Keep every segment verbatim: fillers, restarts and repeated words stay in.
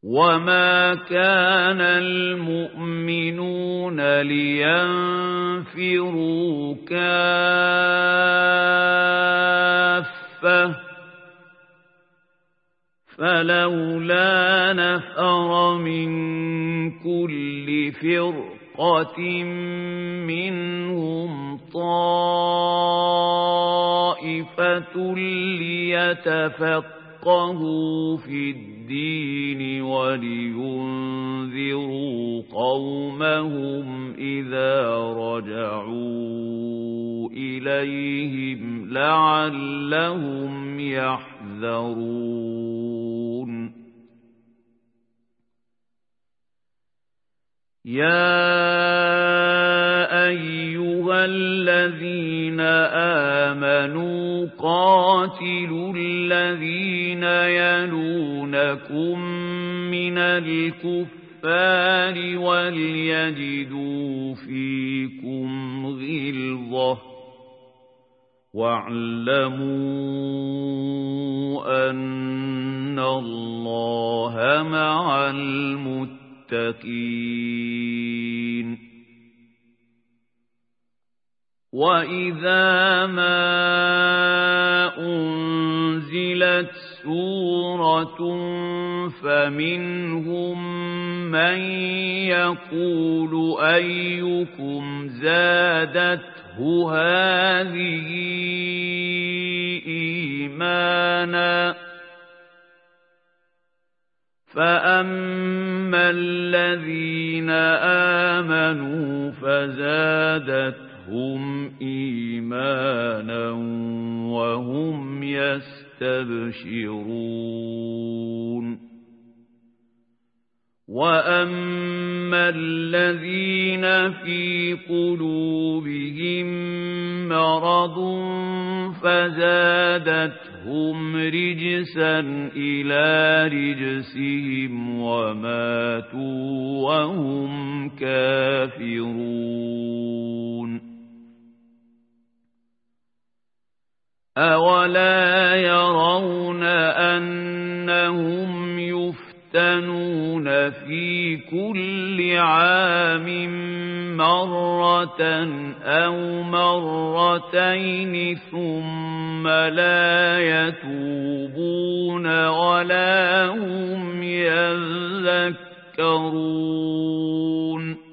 وما كان المؤمنون لينفروا كافة فلولا نفر من كل فرقة منهم طائفة ليتفقهوا في الدين ولينذروا قومهم إذا رجعوا إليهم لعلهم يحذرون يا أيها الذين آمنوا قاتلوا الذين يلونكم من الكفار وليجدوا فيكم غلظة واعلموا أن الله مع المتقين وإذا ما أنزلت سورة فمنهم من يقول أيكم زادته هذه إيمانا فأما الذين آمنوا فزادتهم إيمانا وهم يستبشرون وأما الذين في قلوبهم مرض فزادتهم رجسا إلى رجسهم وماتوا وهم كافرون أولا يرون أنهم يفتنون في كل عام مرة أو مرتين ثم لا يتوبون ولا هم يذكرون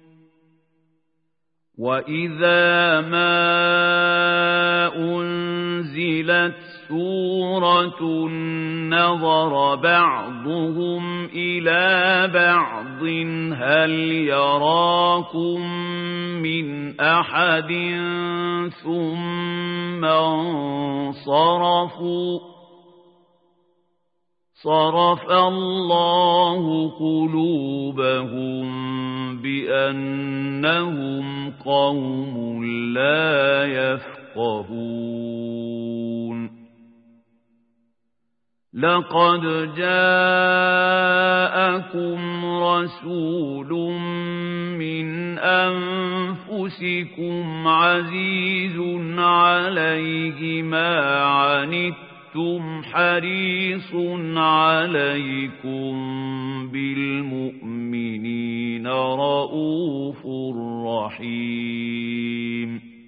وإذا ما أنزلت سورة نظر بعضهم إلى بعض هل يراكم من أحد ثم انصرفوا صرف الله قلوبهم بأنهم قوم لا يفقهون لقد جاءكم رسول من أنفسكم عزيز عليه ما عنتم حريص عليكم بالمؤمنين رؤوف رحيم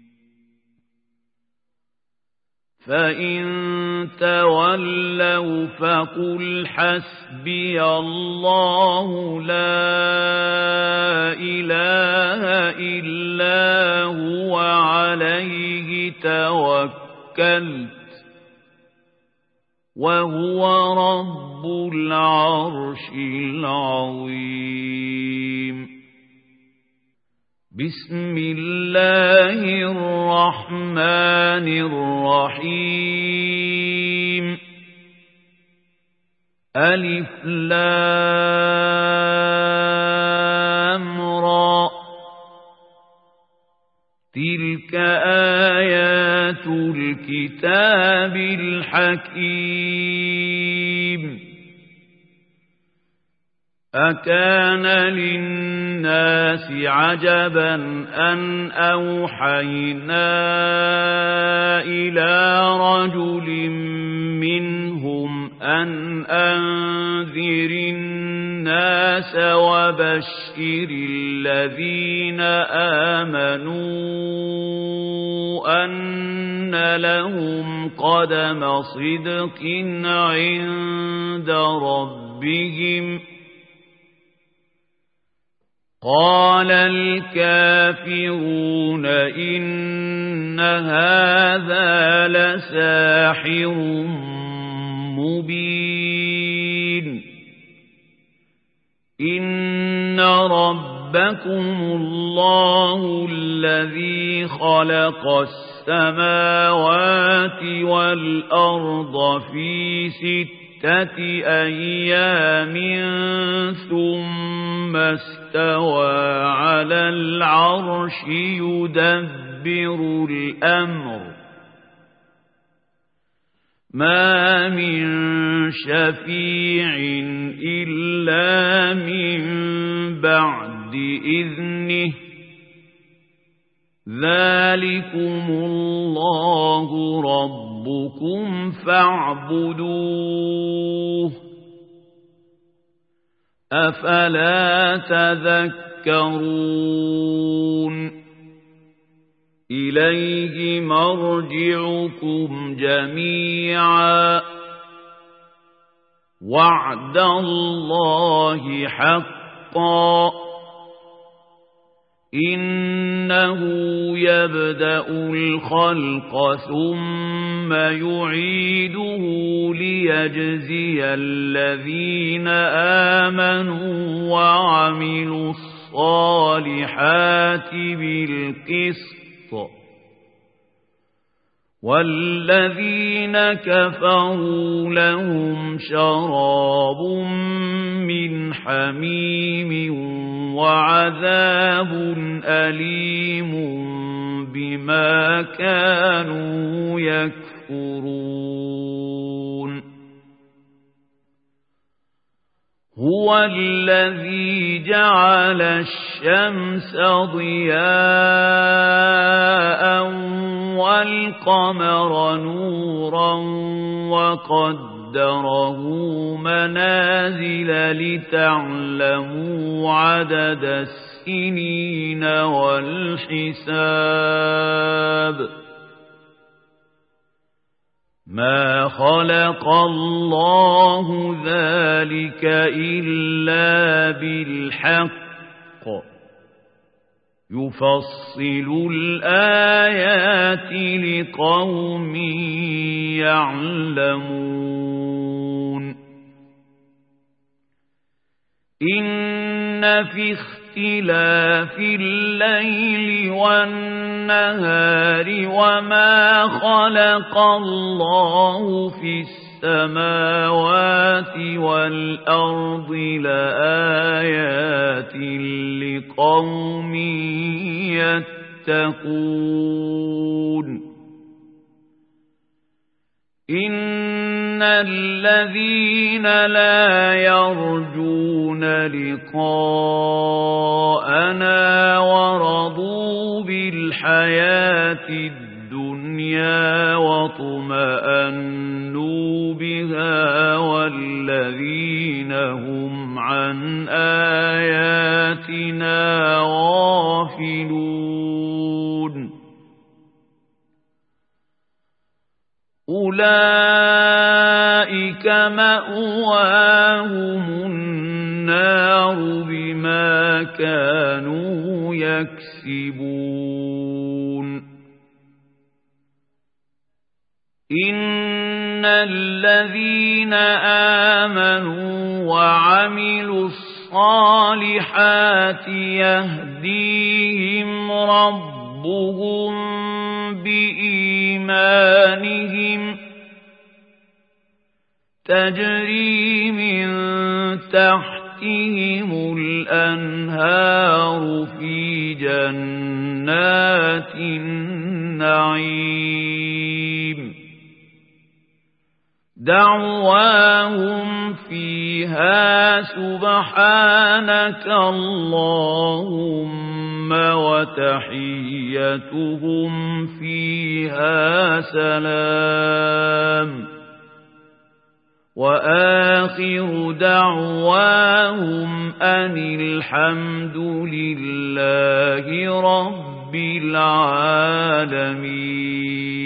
فإن تولوا فقل حسبي الله لا إله إلا هو عليه توكلت وهو رب العرش العظيم بسم الله الرحمن الرحيم ألف لام را تلك آيات الكتاب الحكيم أكان للناس عجبا أن أوحينا إلى رجل منهم أن أنذر الناس وبشر الذين آمنوا أن لهم قدم صدق عند ربهم. قال الكافرون إن هذا لساحر مبين. إن ربكم الله الذي خلق السماوات والأرض في ستة أيام ثم استوى على العرش يدبر الأمر ما من شفيع إلا من بعد إذنه ذلكم الله ربكم فاعبدوه أفلا تذكرون. إليه مرجعكم جميعا وعد الله حقا إنه يبدأ الخلق ثم يعيده ليجزي الذين آمنوا وعملوا الصالحات بالقسط والذين كفروا لهم شراب من حميم وعذاب أليم بما كانوا يكفرون. هو الذي جعل الشمس ضياء والقمر نورا وقدره منازل لتعلموا عدد السنين والحساب. ما خلق الله ذلك إلا بالحق يفصل الآيات لقوم يعلمون. إن في اختلاف الليل والنهار وما خلق الله في السماوات والأرض لآيات لقوم يتقون. إن الذين لا يرجون لقاءنا ورضوا بالحياة الدنيا واطمأنوا بها والذين هم عن آياتنا غافلون أولئك مأواهم النار بما كانوا يكسبون. إن الذين آمنوا وعملوا الصالحات يهديهم ربهم بإيمانهم تجري من تحتهم الأنهار في جنات النعيم دعواهم فيها سبحانك اللهم وتحيتهم فيها سلام وآخر دعواهم أن الحمد لله رب العالمين.